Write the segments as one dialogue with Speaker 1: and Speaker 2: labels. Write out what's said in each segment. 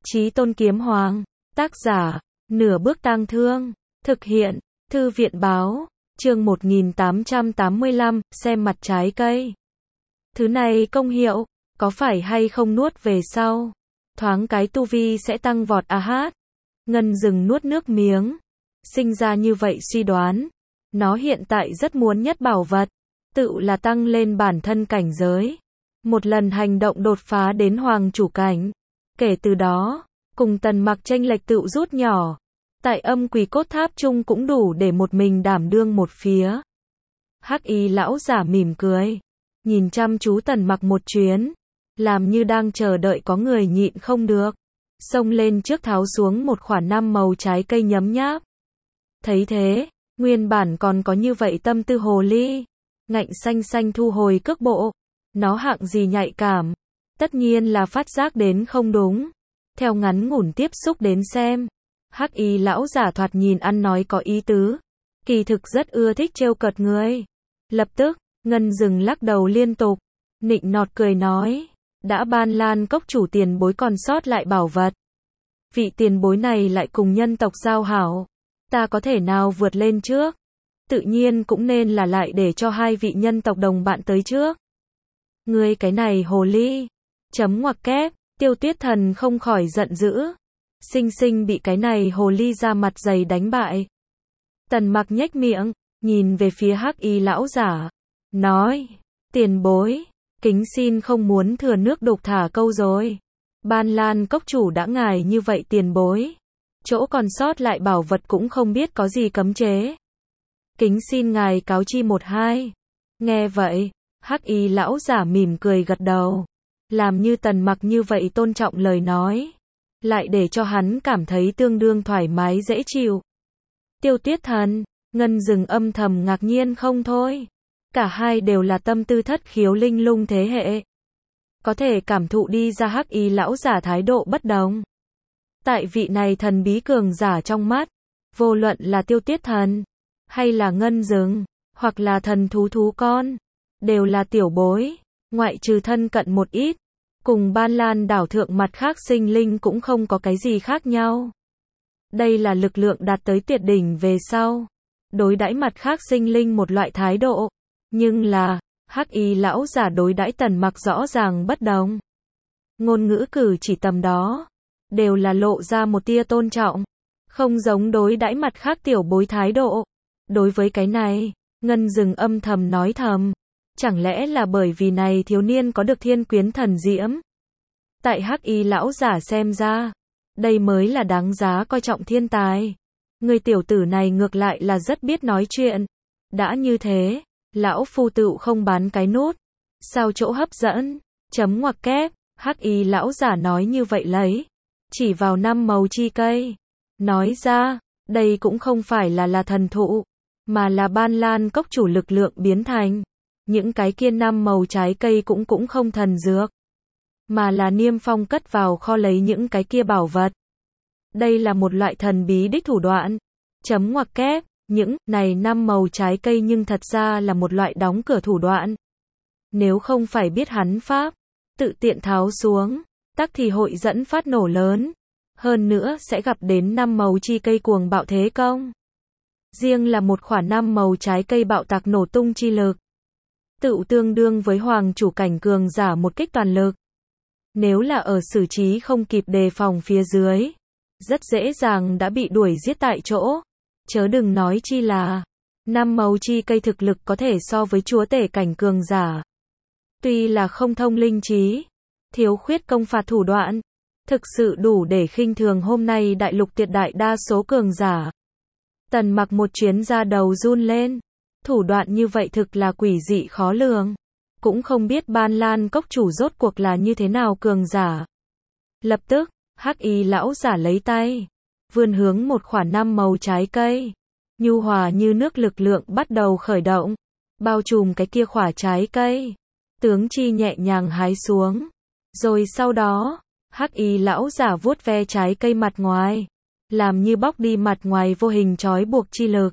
Speaker 1: Chí Tôn Kiếm Hoàng, tác giả, Nửa Bước Tang Thương, thực hiện, Thư viện báo, chương 1885, xem mặt trái cây. Thứ này công hiệu, có phải hay không nuốt về sau, thoáng cái tu vi sẽ tăng vọt a hát. Ngân Dừng nuốt nước miếng, sinh ra như vậy suy đoán, nó hiện tại rất muốn nhất bảo vật, tự là tăng lên bản thân cảnh giới. Một lần hành động đột phá đến hoàng chủ cảnh, kể từ đó, cùng Tần Mặc chênh lệch tự rút nhỏ. Tại Âm Quỷ Cốt Tháp chung cũng đủ để một mình đảm đương một phía. Hắc Y lão giả mỉm cười, nhìn chăm chú Tần Mặc một chuyến, làm như đang chờ đợi có người nhịn không được, xông lên trước tháo xuống một khoản 5 màu trái cây nhấm nháp. Thấy thế, nguyên bản còn có như vậy tâm tư hồ ly, ngạnh xanh xanh thu hồi cước bộ. Nó hạng gì nhạy cảm, tất nhiên là phát giác đến không đúng. Theo ngắn ngủn tiếp xúc đến xem, Hắc Y lão giả thoạt nhìn ăn nói có ý tứ, kỳ thực rất ưa thích trêu cợt người. Lập tức, Ngân Dừng lắc đầu liên tục, nịnh nọt cười nói, đã Ban Lan cốc chủ tiền bối còn sót lại bảo vật. Vị tiền bối này lại cùng nhân tộc giao hảo, ta có thể nào vượt lên trước? Tự nhiên cũng nên là lại để cho hai vị nhân tộc đồng bạn tới trước. Ngươi cái này hồ ly, chấm ngoặc kép, Tiêu Tuyết Thần không khỏi giận dữ, xinh xinh bị cái này hồ ly ra mặt dày đánh bại. Tần Mặc nhếch miệng, nhìn về phía Hắc Y lão giả, nói, tiền bối, kính xin không muốn thừa nước đục thả câu rồi. Ban Lan cốc chủ đã ngài như vậy tiền bối, chỗ còn sót lại bảo vật cũng không biết có gì cấm chế. Kính xin ngài cáo chi một hai. Nghe vậy, Hắc Y lão giả mỉm cười gật đầu, làm như Tần Mặc như vậy tôn trọng lời nói, lại để cho hắn cảm thấy tương đương thoải mái dễ chịu. Tiêu Tuyết Thần, Ngân Dừng âm thầm ngạc nhiên không thôi. Cả hai đều là tâm tư thất khiếu linh lung thế hệ, có thể cảm thụ đi ra Hắc Y lão giả thái độ bất đồng. Tại vị này thần bí cường giả trong mắt, vô luận là Tiêu Tuyết Thần, hay là Ngân Dừng, hoặc là thần thú con, đều là tiểu bối, ngoại trừ thân cận một ít, cùng Ban Lan đảo thượng mặt khác sinh linh cũng không có cái gì khác nhau. Đây là lực lượng đạt tới tuyệt đỉnh về sau, đối đãi mặt khác sinh linh một loại thái độ, nhưng là, Hắc Y lão giả đối đãi Tần Mặc rõ ràng bất đồng. Ngôn ngữ cử chỉ tầm đó, đều là lộ ra một tia tôn trọng, không giống đối đãi mặt khác tiểu bối thái độ. Đối với cái này, Ngân Dừng âm thầm nói thầm, chẳng lẽ là bởi vì này thiếu niên có được thiên quyến thần diễm? Tại Hắc Y lão giả xem ra, đây mới là đáng giá coi trọng thiên tài. Người tiểu tử này ngược lại là rất biết nói chuyện. Đã như thế, lão phu tựu không bán cái nút. Sao chỗ hấp dẫn? Chấm ngoặc kép, Hắc Y lão giả nói như vậy lấy, chỉ vào 5 màu chi cây. Nói ra, đây cũng không phải là thần thụ, mà là Ban Lan cốc chủ lực lượng biến thành. Những cái kia 5 màu trái cây cũng không thần dược, mà là Niêm Phong cất vào kho lấy những cái kia bảo vật. Đây là một loại thần bí đích thủ đoạn. Chấm ngoặc kép, những này 5 màu trái cây nhưng thật ra là một loại đóng cửa thủ đoạn. Nếu không phải biết hắn pháp, tự tiện tháo xuống, tắc thì hội dẫn phát nổ lớn. Hơn nữa sẽ gặp đến 5 màu chi cây cuồng bạo thế công. Riêng là một khoản 5 màu trái cây bạo tạc nổ tung chi lực, tự tương đương với hoàng chủ cảnh cường giả một kích toàn lực. Nếu là ở xử trí không kịp đề phòng phía dưới, rất dễ dàng đã bị đuổi giết tại chỗ. Chớ đừng nói chi là 5 màu chi cây thực lực có thể so với chúa tể cảnh cường giả. Tuy là không thông linh trí, thiếu khuyết công phạt thủ đoạn, thực sự đủ để khinh thường hôm nay đại lục tuyệt đại đa số cường giả. Tần Mặc một chuyến ra đầu run lên. Thủ đoạn như vậy thực là quỷ dị khó lường. Cũng không biết Ban Lan cốc chủ rốt cuộc là như thế nào cường giả. Lập tức, Hắc Y lão giả lấy tay, vươn hướng một khoản 5 màu trái cây. Nhu hòa như nước lực lượng bắt đầu khởi động, bao trùm cái kia khỏa trái cây. Tướng chi nhẹ nhàng hái xuống. Rồi sau đó, Hắc Y lão giả vuốt ve trái cây mặt ngoài, làm như bóc đi mặt ngoài vô hình trói buộc chi lực.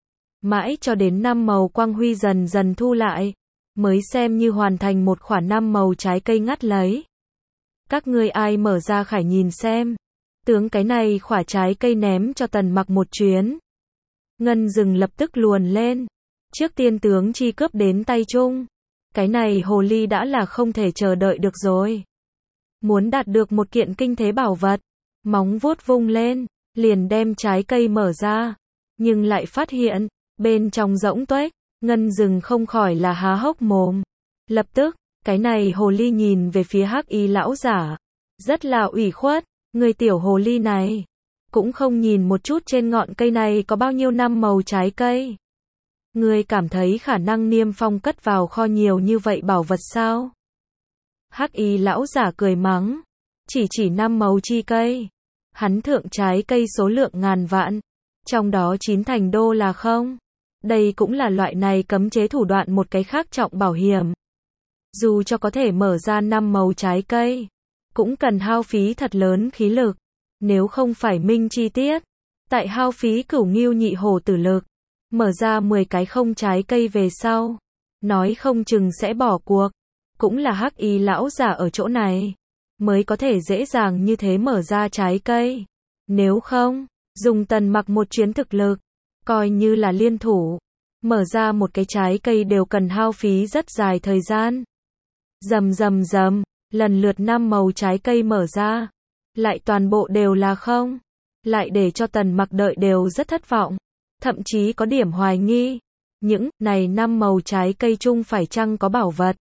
Speaker 1: Mãi cho đến 5 màu quang huy dần dần thu lại, mới xem như hoàn thành một khoản 5 màu trái cây ngắt lấy. Các ngươi ai mở ra khải nhìn xem. Tướng cái này khỏa trái cây ném cho Tần Mặc một chuyến. Ngân Dừng lập tức luồn lên. Trước tiên tướng chi cướp đến tay chung. Cái này hồ ly đã là không thể chờ đợi được rồi. Muốn đạt được một kiện kinh thế bảo vật. Móng vuốt vung lên, liền đem trái cây mở ra. Nhưng lại phát hiện, bên trong rỗng tuếch, Ngân Dừng không khỏi là há hốc mồm. Lập tức, cái này hồ ly nhìn về phía Hắc Y lão giả. Rất là ủy khuất, người tiểu hồ ly này. Cũng không nhìn một chút trên ngọn cây này có bao nhiêu năm màu trái cây. Ngươi cảm thấy khả năng Niêm Phong cất vào kho nhiều như vậy bảo vật sao? Hắc Y lão giả cười mắng. Chỉ năm màu chi cây. Hắn thượng trái cây số lượng ngàn vạn. Trong đó 9 thành đô là không. Đây cũng là loại này cấm chế thủ đoạn một cái khác trọng bảo hiểm. Dù cho có thể mở ra 5 màu trái cây, cũng cần hao phí thật lớn khí lực. Nếu không phải minh chi tiết, tại hao phí Cửu Ngưu Nhị Hổ tử lực, mở ra 10 cái không trái cây về sau, nói không chừng sẽ bỏ cuộc. Cũng là Hắc Y lão giả ở chỗ này, mới có thể dễ dàng như thế mở ra trái cây. Nếu không, dùng Tần Mặc một chuyến thực lực, coi như là liên thủ, mở ra một cái trái cây đều cần hao phí rất dài thời gian. Rầm rầm rầm, lần lượt 5 màu trái cây mở ra, lại toàn bộ đều là không, lại để cho Tần Mặc đợi đều rất thất vọng, thậm chí có điểm hoài nghi, những này 5 màu trái cây chung phải chăng có bảo vật.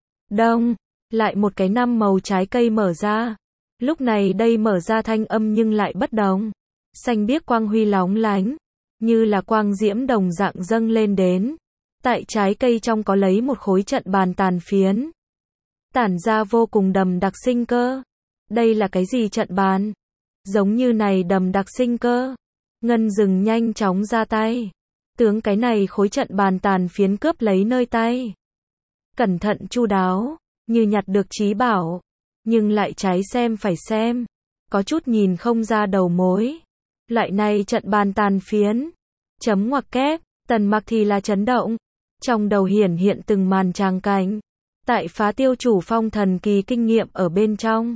Speaker 1: Đông, lại một cái 5 màu trái cây mở ra. Lúc này đây mở ra thanh âm nhưng lại bất đồng. Xanh biếc quang huy lóng lánh, như là quang diễm đồng dạng dâng lên đến. Tại trái cây trong có lấy một khối trận bàn tàn phiến, tản ra vô cùng đầm đặc sinh cơ. Đây là cái gì trận bàn? Giống như này đầm đặc sinh cơ. Ngân Dừng nhanh chóng ra tay. Tướng cái này khối trận bàn tàn phiến cướp lấy nơi tay. Cẩn thận chu đáo, như nhặt được trí bảo. Nhưng lại trái xem phải xem. Có chút nhìn không ra đầu mối. Loại này trận bàn tàn phiến. Chấm ngoặc kép, Tần Mặc thì là chấn động. Trong đầu hiển hiện từng màn tràng cảnh. Tại Phá Tiêu Chủ Phong thần kỳ kinh nghiệm ở bên trong.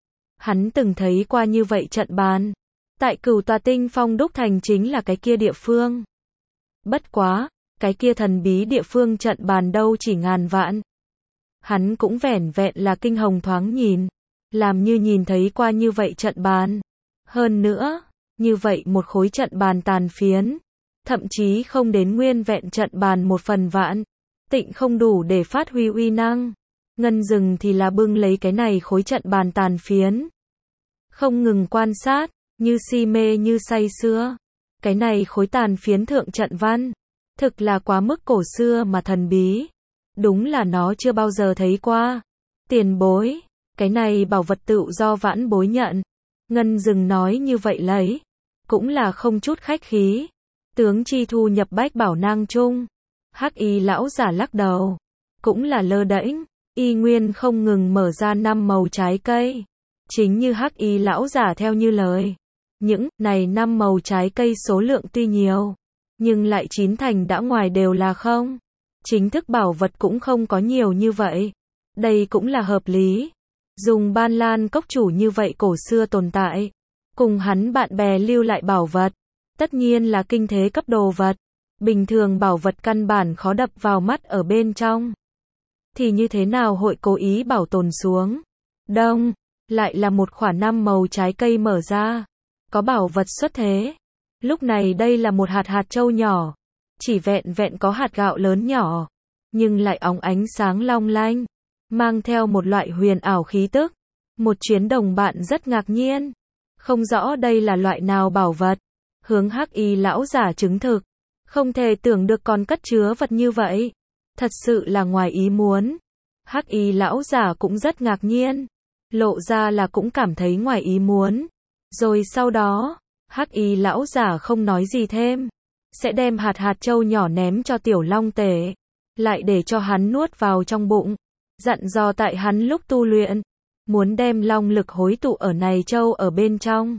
Speaker 1: Hắn từng thấy qua như vậy trận bàn. Tại Cửu Tòa Tinh Phong đúc thành chính là cái kia địa phương. Bất quá, cái kia thần bí địa phương trận bàn đâu chỉ ngàn vạn. Hắn cũng vẻn vẹn là kinh hồng thoáng nhìn. Làm như nhìn thấy qua như vậy trận bàn. Hơn nữa, như vậy một khối trận bàn tàn phiến. Thậm chí không đến nguyên vẹn trận bàn 1/1000. Tịnh không đủ để phát huy uy năng. Ngân Dừng thì là bưng lấy cái này khối trận bàn tàn phiến. Không ngừng quan sát, như si mê như say sưa. Cái này khối tàn phiến thượng trận văn. Thực là quá mức cổ xưa mà thần bí. Đúng là nó chưa bao giờ thấy qua. Tiền bối, cái này bảo vật tựu do vãn bối nhận. Ngân Dừng nói như vậy lấy. Cũng là không chút khách khí. Tướng chi thu nhập bách bảo nang chung. Hắc Y lão giả lắc đầu. Cũng là lơ đễnh. Y nguyên không ngừng mở ra 5 màu trái cây. Chính như Hắc Y lão giả theo như lời. Những này 5 màu trái cây số lượng tuy nhiều. Nhưng lại 9 thành đã ngoài đều là không. Chính thức bảo vật cũng không có nhiều như vậy. Đây cũng là hợp lý. Dùng Ban Lan cốc chủ như vậy cổ xưa tồn tại. Cùng hắn bạn bè lưu lại bảo vật. Tất nhiên là kinh thế cấp đồ vật. Bình thường bảo vật căn bản khó đập vào mắt ở bên trong. Thì như thế nào hội cố ý bảo tồn xuống. Đông, lại là một khoả 5 màu trái cây mở ra. Có bảo vật xuất thế. Lúc này đây là một hạt châu nhỏ. Chỉ vẹn vẹn có hạt gạo lớn nhỏ. Nhưng lại óng ánh sáng long lanh. Mang theo một loại huyền ảo khí tức. Một chuyến đồng bạn rất ngạc nhiên. Không rõ đây là loại nào bảo vật. Hướng Hắc Y lão giả chứng thực. Không thể tưởng được còn cất chứa vật như vậy. Thật sự là ngoài ý muốn. Hắc Y lão giả cũng rất ngạc nhiên. Lộ ra là cũng cảm thấy ngoài ý muốn. Rồi sau đó, Hắc Y lão giả không nói gì thêm. Sẽ đem hạt châu nhỏ ném cho Tiểu Long Tể. Lại để cho hắn nuốt vào trong bụng. Dặn dò tại hắn lúc tu luyện. Muốn đem long lực hối tụ ở này châu ở bên trong.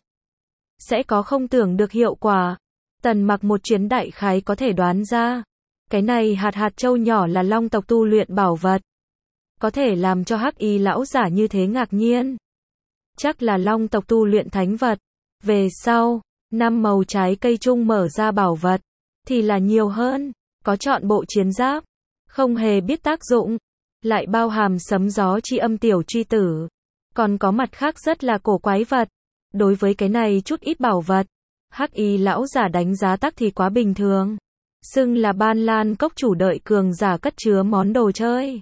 Speaker 1: Sẽ có không tưởng được hiệu quả. Tần Mặc một chuyến đại khái có thể đoán ra. Cái này hạt châu nhỏ là long tộc tu luyện bảo vật. Có thể làm cho Hắc Y lão giả như thế ngạc nhiên. Chắc là long tộc tu luyện thánh vật. Về sau, 5 màu trái cây chung mở ra bảo vật, thì là nhiều hơn, có chọn bộ chiến giáp, không hề biết tác dụng, lại bao hàm sấm gió chi âm tiểu truy tử. Còn có mặt khác rất là cổ quái vật. Đối với cái này chút ít bảo vật, Hắc Y lão giả đánh giá tắc thì quá bình thường. Xưng là Ban Lan cốc chủ đợi cường giả cất chứa món đồ chơi.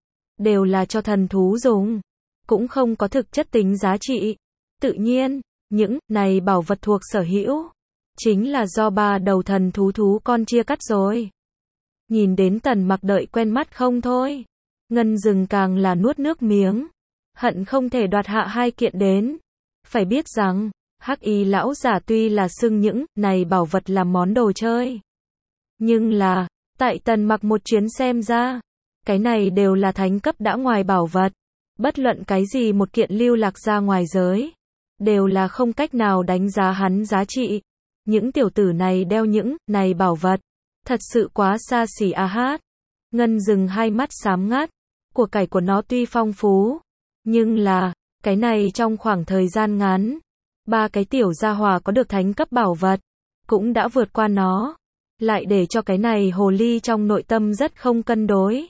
Speaker 1: Đều là cho thần thú dùng, cũng không có thực chất tính giá trị. Tự nhiên, những này bảo vật thuộc sở hữu, chính là do 3 đầu thần thú con chia cắt rồi. Nhìn đến Tần Mặc đợi quen mắt không thôi. Ngân Dừng càng là nuốt nước miếng, hận không thể đoạt hạ 2 kiện đến. Phải biết rằng, Hắc Y lão giả tuy là xưng những này bảo vật là món đồ chơi, nhưng là, tại Tần Mặc một chuyến xem ra, cái này đều là thánh cấp đã ngoài bảo vật. Bất luận cái gì một kiện lưu lạc ra ngoài giới, đều là không cách nào đánh giá hắn giá trị. Những tiểu tử này đeo những này bảo vật, thật sự quá xa xỉ a hát. Ngân Dừng hai mắt xám ngắt, của cải của nó tuy phong phú, nhưng là, cái này trong khoảng thời gian ngắn, 3 cái tiểu gia hỏa có được thánh cấp bảo vật, cũng đã vượt qua nó, lại để cho cái này hồ ly trong nội tâm rất không cân đối.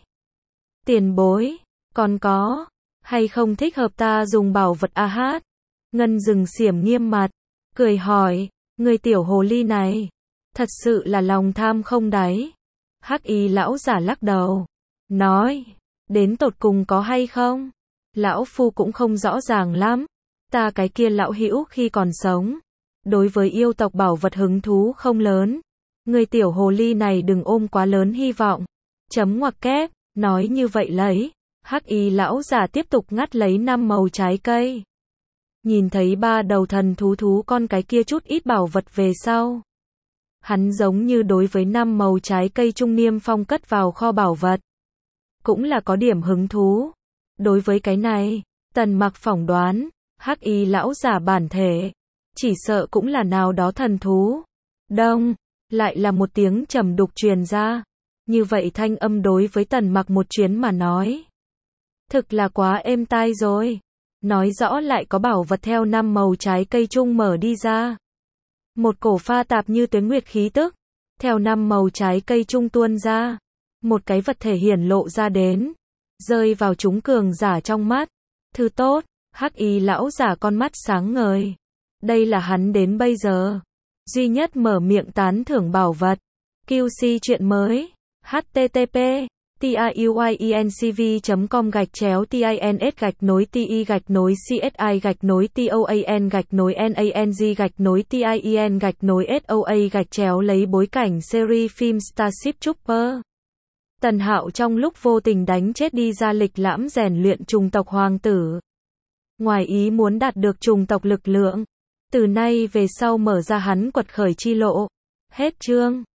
Speaker 1: Tiền bối, còn có hay không thích hợp ta dùng bảo vật a hát? Ngân Dừng xiểm nghiêm mặt, cười hỏi, người tiểu hồ ly này, thật sự là lòng tham không đáy. Hắc Y lão giả lắc đầu, nói, đến tột cùng có hay không? Lão phu cũng không rõ ràng lắm. Ta cái kia lão hữu khi còn sống, đối với yêu tộc bảo vật hứng thú không lớn. Người tiểu hồ ly này đừng ôm quá lớn hy vọng. Chấm ngoặc kép, nói như vậy lấy. Hắc Y lão giả tiếp tục ngắt lấy 5 màu trái cây. Nhìn thấy 3 đầu thần thú con cái kia chút ít bảo vật về sau, hắn giống như đối với 5 màu trái cây trung niêm phong cất vào kho bảo vật, cũng là có điểm hứng thú. Đối với cái này, Tần Mặc phỏng đoán, Hắc Y lão giả bản thể, chỉ sợ cũng là nào đó thần thú. Đông, lại là một tiếng trầm đục truyền ra. Như vậy thanh âm đối với Tần Mặc một chuyến mà nói, thực là quá êm tai rồi. Nói rõ lại có bảo vật theo 5 màu trái cây chung mở đi ra. Một cổ pha tạp như tuế nguyệt khí tức, theo 5 màu trái cây chung tuôn ra. Một cái vật thể hiển lộ ra đến, rơi vào chúng cường giả trong mắt. Thứ tốt, Hắc Y lão giả con mắt sáng ngời. Đây là hắn đến bây giờ duy nhất mở miệng tán thưởng bảo vật. QC chuyện mới. http tiuyencv.com/tins-ti-nang-toan-lấy bối cảnh series phim Starship Trooper. Tần Hạo trong lúc vô tình đánh chết đi ra lịch lãm rèn luyện chủng tộc hoàng tử. Ngoài ý muốn đạt được chủng tộc lực lượng. Từ nay về sau mở ra hắn quật khởi chi lộ. Hết chương.